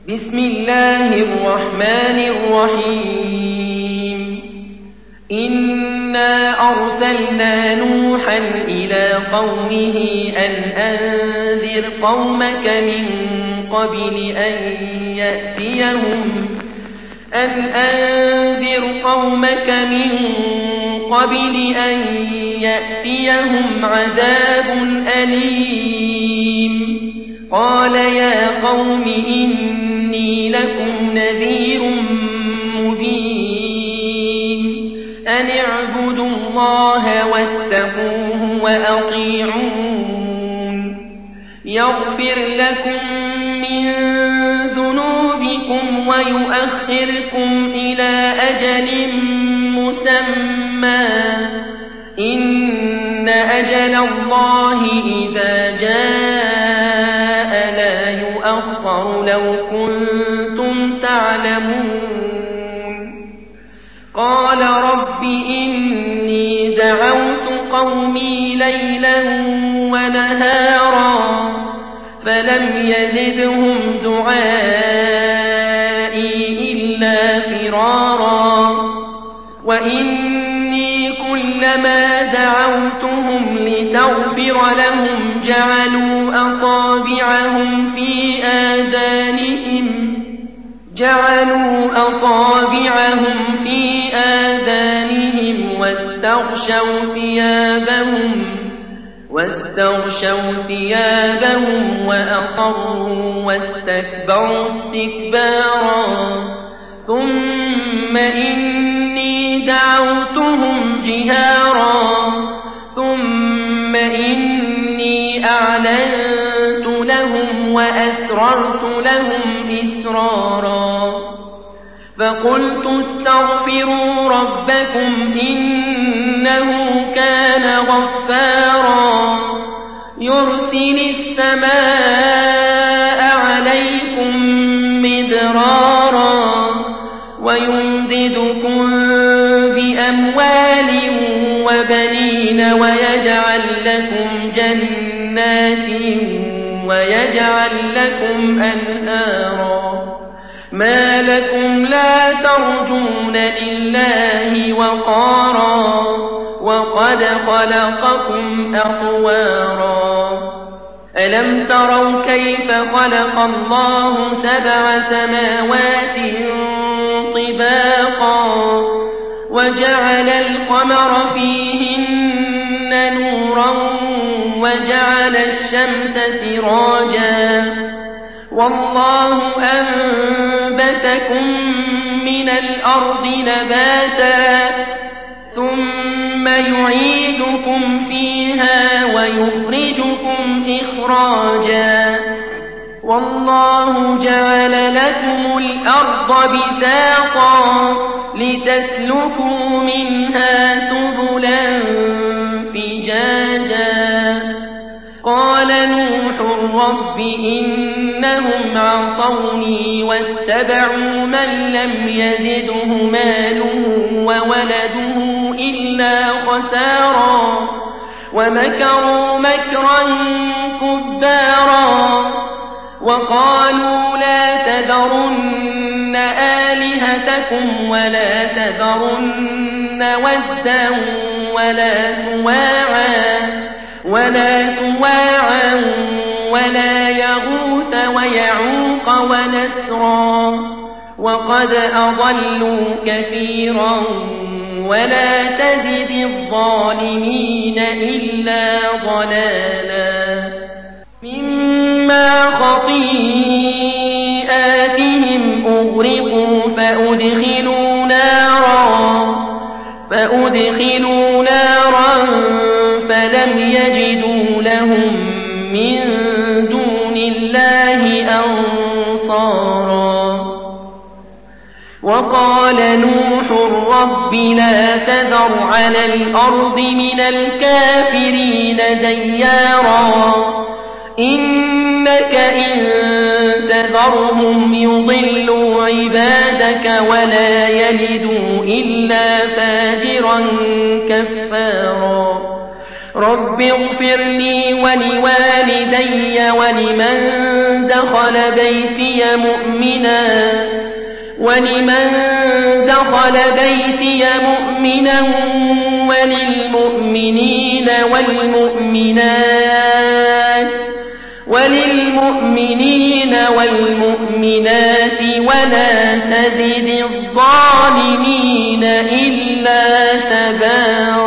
بسم الله الرحمن الرحيم إنا أرسلنا نوحا إلى قومه أن أنذر قومك من قبل أن يأتيهم عذاب أليم قال يا قوم إني لكم نذير مبين أن اعبدوا الله واتقوه وأطيعون يغفر لكم من ذنوبكم ويؤخركم إلى أجل مسمى إن أجل الله إذا جاء لا يؤخر لو كنتم تعلمون قال رب إني دعوت قومي ليلا ونهارا فلم يزدهم دعائي إلا فرارا وإني كلما دعوتهم لتغفر لهم جعلوا أصابعهم في آذانهم واستغشوا ثيابهم وأصروا واستكبروا استكبارا ثم إني دعوتهم جهارا ثم إني أعلنت لهم وأسررت لهم إسرارا فقلت استغفروا ربكم إنه كان غفارا يرسل السماء عليكم مدرارا ويمددكم بأموال وبنين ويجعل لكم جنات ويجعل لكم أنهارا ما لكم لا ترجون لله وقارا وقد خلقكم أطوارا ألم تروا كيف خلق الله 7 سماوات طباقا وجعل القمر فيهن نورا وجعل الشمس سراجا والله أنبتكم من الأرض نباتا ثم يعيدكم فيها ويخرجكم إخراجا والله جعل لكم الأرض بساطا لتسلكوا منها سبلا فجاجا قال نوح رب إنهم عصوني واتبعوا من لم يزده ماله وولده إلا خسارا ومكروا مكرا كبارا وقالوا لا تذرن آلهتكم ولا تذرن ودا ولا سواعا ولا يغوث ويعوق ونسرا وقد أضلوا كثيرا ولا تزد الظالمين إلا ضلالا مما خطيئاتهم أغرقوا فأدخلوا نارا فلم يجدوا لهم من دون الله أنصارا وقال نوح رب لا تذر على الأرض من الكافرين ديارا إنك إن تذرهم يضلوا عبادك ولا يلدوا إلا فاجرا كفارا رب اغفر لي ولوالدي ولمن دخل بيتي مؤمنا وللمؤمنين والمؤمنات ولا تزد الظالمين إلا تبارا